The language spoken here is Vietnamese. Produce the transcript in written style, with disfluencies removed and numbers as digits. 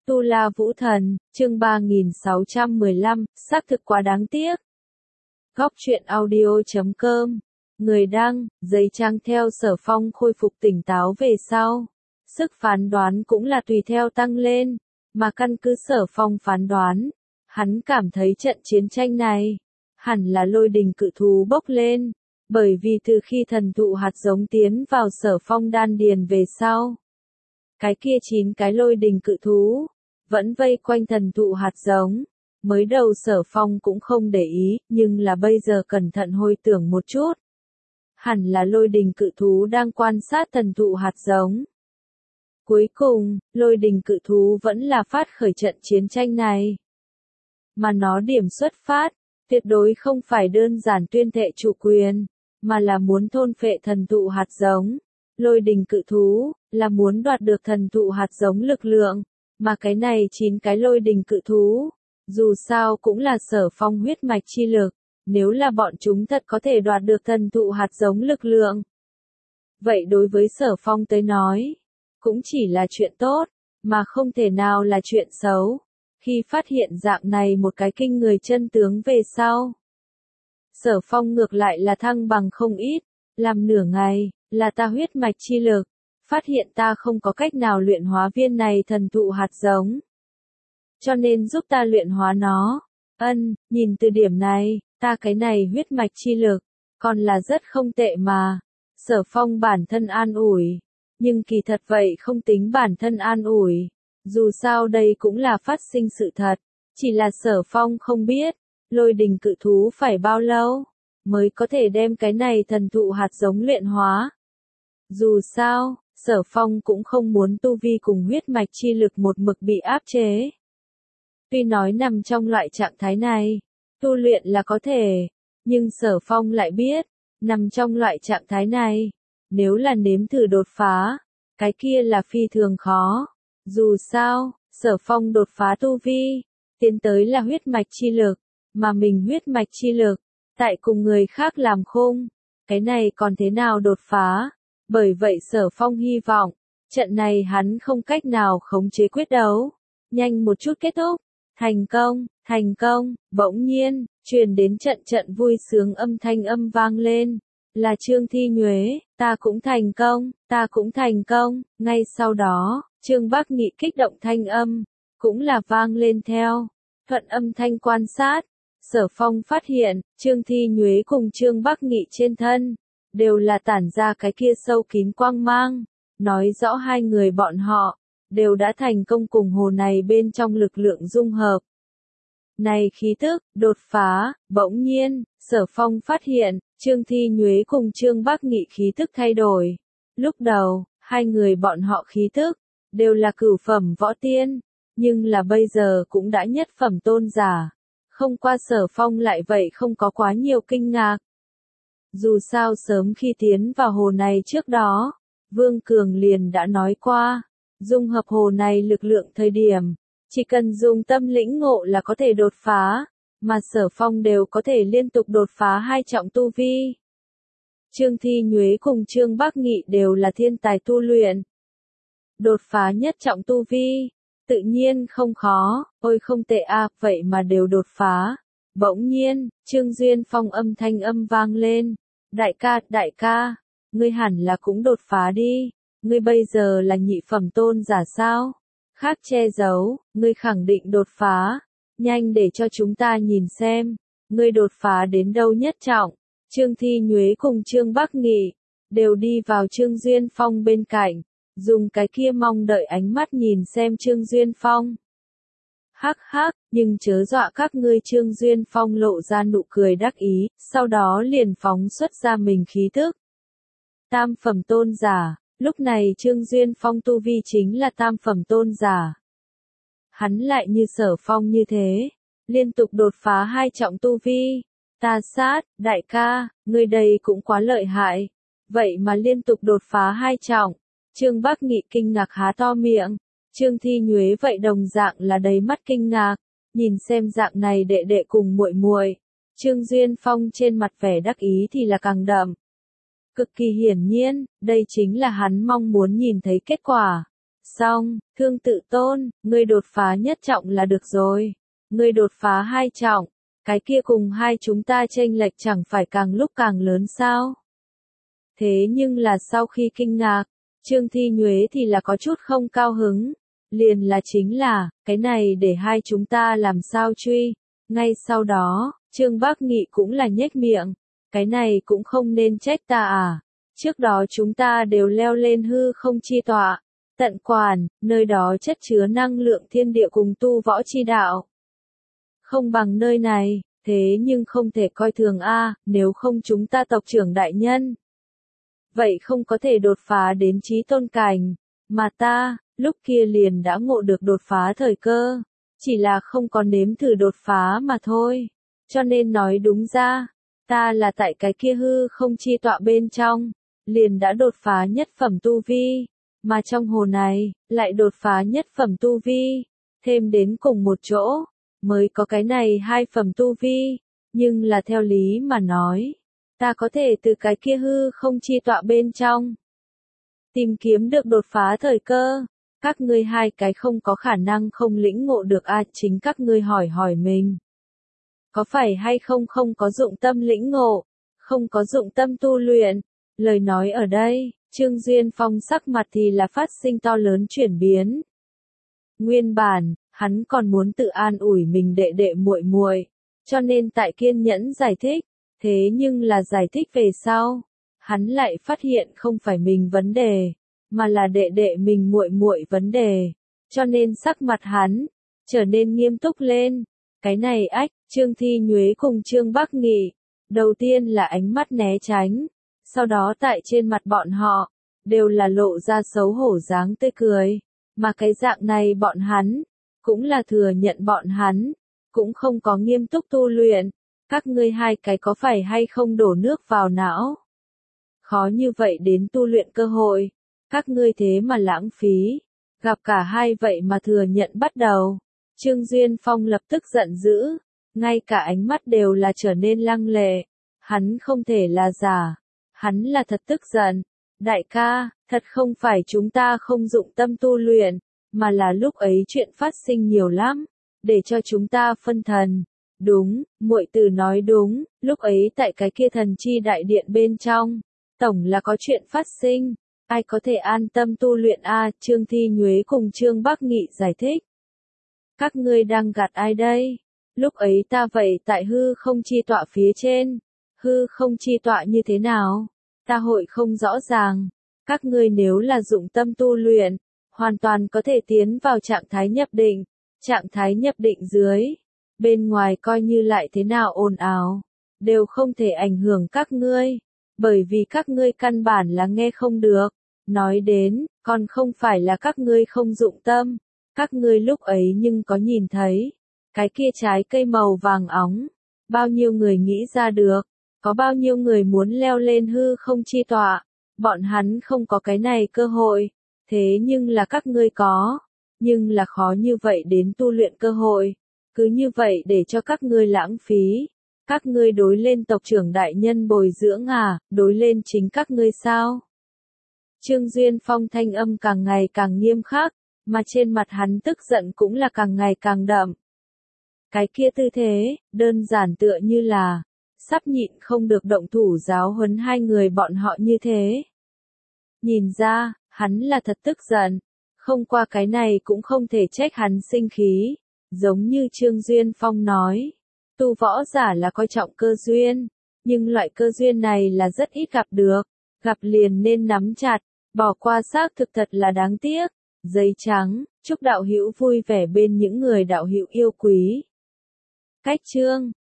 Tu La Vũ Thần, chương 3615, xác thực quá đáng tiếc. Góc truyện audio.com. Người đăng, giấy trang theo Sở Phong khôi phục tỉnh táo về sau. Sức phán đoán cũng là tùy theo tăng lên, mà căn cứ Sở Phong phán đoán, hắn cảm thấy trận chiến tranh này, hẳn là lôi đình cự thú bốc lên, bởi vì từ khi thần thụ hạt giống tiến vào Sở Phong đan điền về sau. Cái kia 9 cái lôi đình cự thú, vẫn vây quanh thần thụ hạt giống. Mới đầu Sở Phong cũng không để ý, nhưng là bây giờ cẩn thận hồi tưởng một chút. Hẳn là lôi đình cự thú đang quan sát thần thụ hạt giống. Cuối cùng, lôi đình cự thú vẫn là phát khởi trận chiến tranh này. Mà nó điểm xuất phát, tuyệt đối không phải đơn giản tuyên thệ chủ quyền, mà là muốn thôn phệ thần thụ hạt giống. Lôi đình cự thú, là muốn đoạt được thần thụ hạt giống lực lượng, mà cái này 9 cái lôi đình cự thú, dù sao cũng là Sở Phong huyết mạch chi lực, nếu là bọn chúng thật có thể đoạt được thần thụ hạt giống lực lượng. Vậy đối với Sở Phong tới nói, cũng chỉ là chuyện tốt, mà không thể nào là chuyện xấu, khi phát hiện dạng này một cái kinh người chân tướng về sau. Sở Phong ngược lại là thăng bằng không ít, làm nửa ngày, là ta huyết mạch chi lực, phát hiện ta không có cách nào luyện hóa viên này thần thụ hạt giống. Cho nên giúp ta luyện hóa nó. Nhìn từ điểm này, ta cái này huyết mạch chi lực, còn là rất không tệ mà. Sở Phong bản thân an ủi, nhưng kỳ thật vậy không tính bản thân an ủi. Dù sao đây cũng là phát sinh sự thật, chỉ là Sở Phong không biết, lôi đình cự thú phải bao lâu, mới có thể đem cái này thần thụ hạt giống luyện hóa. Dù sao, Sở Phong cũng không muốn tu vi cùng huyết mạch chi lực một mực bị áp chế. Tuy nói nằm trong loại trạng thái này, tu luyện là có thể, nhưng Sở Phong lại biết, nằm trong loại trạng thái này, nếu là nếm thử đột phá, cái kia là phi thường khó. Dù sao, Sở Phong đột phá tu vi, tiến tới là huyết mạch chi lực, mà mình huyết mạch chi lực, tại cùng người khác làm khung, cái này còn thế nào đột phá? Bởi vậy Sở Phong hy vọng, trận này hắn không cách nào khống chế quyết đấu, nhanh một chút kết thúc. Thành công, bỗng nhiên, truyền đến trận trận vui sướng âm thanh vang lên, là Trương Thi Nhuế, ta cũng thành công, ngay sau đó, Trương Bắc Nghị kích động thanh âm, cũng là vang lên theo, thuận âm thanh quan sát, Sở Phong phát hiện, Trương Thi Nhuế cùng Trương Bắc Nghị trên thân, đều là tản ra cái kia sâu kín quang mang, nói rõ hai người bọn họ, đều đã thành công cùng hồ này bên trong lực lượng dung hợp. Này khí tức, đột phá, bỗng nhiên, Sở Phong phát hiện, Trương Thi Nhuế cùng Trương Bắc Nghị khí tức thay đổi. Lúc đầu, hai người bọn họ khí tức, đều là cửu phẩm võ tiên, nhưng là bây giờ cũng đã nhất phẩm tôn giả. Không qua Sở Phong lại vậy không có quá nhiều kinh ngạc. Dù sao sớm khi tiến vào hồ này trước đó, Vương Cường liền đã nói qua, dung hợp hồ này lực lượng thời điểm, chỉ cần dùng tâm lĩnh ngộ là có thể đột phá, mà Sở Phong đều có thể liên tục đột phá 2 trọng tu vi. Trương Thi Nhuế cùng Trương Bắc Nghị đều là thiên tài tu luyện. Đột phá nhất trọng tu vi, tự nhiên không khó, ôi không tệ à, vậy mà đều đột phá. Bỗng nhiên, Trương Duyên Phong âm thanh vang lên, đại ca, ngươi hẳn là cũng đột phá đi, ngươi bây giờ là nhị phẩm tôn giả sao? Khác che giấu, ngươi khẳng định đột phá, nhanh để cho chúng ta nhìn xem, ngươi đột phá đến đâu nhất trọng. Trương Thi Nhuế cùng Trương Bắc Nghị, đều đi vào Trương Duyên Phong bên cạnh, dùng cái kia mong đợi ánh mắt nhìn xem Trương Duyên Phong. Hắc, nhưng chớ dọa các ngươi. Trương Duyên Phong lộ ra nụ cười đắc ý, sau đó liền phóng xuất ra mình khí tức. Tam phẩm tôn giả, lúc này Trương Duyên Phong tu vi chính là tam phẩm tôn giả. Hắn lại như Sở Phong như thế, liên tục đột phá 2 trọng tu vi. Ta sát, đại ca, ngươi đây cũng quá lợi hại, vậy mà liên tục đột phá 2 trọng. Trương Bắc Nghị kinh ngạc há to miệng. Trương Thi Nhuế vậy đồng dạng là đầy mắt kinh ngạc, nhìn xem dạng này đệ đệ cùng muội muội, Trương Duyên Phong trên mặt vẻ đắc ý thì là càng đậm. Cực kỳ hiển nhiên, đây chính là hắn mong muốn nhìn thấy kết quả. Xong, Thương Tự Tôn, ngươi đột phá nhất trọng là được rồi. Ngươi đột phá hai trọng, cái kia cùng hai chúng ta chênh lệch chẳng phải càng lúc càng lớn sao? Thế nhưng là sau khi kinh ngạc, Trương Thi Nhuế thì là có chút không cao hứng. Liền là chính là, cái này để hai chúng ta làm sao truy. Ngay sau đó, Trương Bác Nghị cũng là nhếch miệng. Cái này cũng không nên trách ta à. Trước đó chúng ta đều leo lên hư không chi tọa. Tận quản, nơi đó chất chứa năng lượng thiên địa cùng tu võ chi đạo. Không bằng nơi này, thế nhưng không thể coi thường a, nếu không chúng ta tộc trưởng đại nhân. Vậy không có thể đột phá đến chí tôn cảnh, mà ta, lúc kia liền đã ngộ được đột phá thời cơ, chỉ là không có nếm thử đột phá mà thôi. Cho nên nói đúng ra, ta là tại cái kia hư không chi tọa bên trong, liền đã đột phá nhất phẩm tu vi, mà trong hồ này, lại đột phá nhất phẩm tu vi, thêm đến cùng một chỗ, mới có cái này hai phẩm tu vi, nhưng là theo lý mà nói, ta có thể từ cái kia hư không chi tọa bên trong, tìm kiếm được đột phá thời cơ. Các ngươi hai cái không có khả năng không lĩnh ngộ được a, chính các ngươi hỏi hỏi mình. Có phải hay không không có dụng tâm lĩnh ngộ, không có dụng tâm tu luyện, lời nói ở đây, Trương Duyên Phong sắc mặt thì là phát sinh to lớn chuyển biến. Nguyên bản, hắn còn muốn tự an ủi mình đệ đệ muội muội, cho nên tại kiên nhẫn giải thích, thế nhưng là giải thích về sau, hắn lại phát hiện không phải mình vấn đề, mà là đệ đệ mình muội muội vấn đề, cho nên sắc mặt hắn trở nên nghiêm túc lên. Cái này ách, Trương Thi Nhuế cùng Trương Bác Nghị, đầu tiên là ánh mắt né tránh, sau đó tại trên mặt bọn họ đều là lộ ra xấu hổ dáng tươi cười, mà cái dạng này bọn hắn cũng là thừa nhận bọn hắn cũng không có nghiêm túc tu luyện. Các ngươi hai cái có phải hay không đổ nước vào não? Khó như vậy đến tu luyện cơ hội, các ngươi thế mà lãng phí, gặp cả hai vậy mà thừa nhận bắt đầu. Trương Duyên Phong lập tức giận dữ, ngay cả ánh mắt đều là trở nên lăng lệ. Hắn không thể là giả, hắn là thật tức giận. Đại ca, thật không phải chúng ta không dụng tâm tu luyện, mà là lúc ấy chuyện phát sinh nhiều lắm, để cho chúng ta phân thần. Đúng, muội tử nói đúng, lúc ấy tại cái kia thần chi đại điện bên trong, tổng là có chuyện phát sinh, ai có thể an tâm tu luyện a, Trương Thi Nhuế cùng Trương Bác Nghị giải thích. Các ngươi đang gạt ai đây? Lúc ấy ta vậy tại hư không chi tọa phía trên, hư không chi tọa như thế nào? Ta hội không rõ ràng, các ngươi nếu là dụng tâm tu luyện, hoàn toàn có thể tiến vào trạng thái nhập định, trạng thái nhập định dưới. Bên ngoài coi như lại thế nào ồn ào, đều không thể ảnh hưởng các ngươi, bởi vì các ngươi căn bản là nghe không được. Nói đến, còn không phải là các ngươi không dụng tâm, các ngươi lúc ấy nhưng có nhìn thấy, cái kia trái cây màu vàng óng, bao nhiêu người nghĩ ra được, có bao nhiêu người muốn leo lên hư không chi tọa, bọn hắn không có cái này cơ hội, thế nhưng là các ngươi có, nhưng là khó như vậy đến tu luyện cơ hội. Cứ như vậy để cho các ngươi lãng phí. Các ngươi đối lên tộc trưởng đại nhân bồi dưỡng à, đối lên chính các ngươi sao? Trương Duyên Phong thanh âm càng ngày càng nghiêm khắc, mà trên mặt hắn tức giận cũng là càng ngày càng đậm. Cái kia tư thế, đơn giản tựa như là, sắp nhịn không được động thủ giáo huấn hai người bọn họ như thế. Nhìn ra, hắn là thật tức giận, không qua cái này cũng không thể trách hắn sinh khí. Giống như Trương Duyên Phong nói, tu võ giả là coi trọng cơ duyên, nhưng loại cơ duyên này là rất ít gặp được, gặp liền nên nắm chặt, bỏ qua xác thực thật là đáng tiếc. Giấy trắng, chúc đạo hữu vui vẻ bên những người đạo hữu yêu quý. Cách chương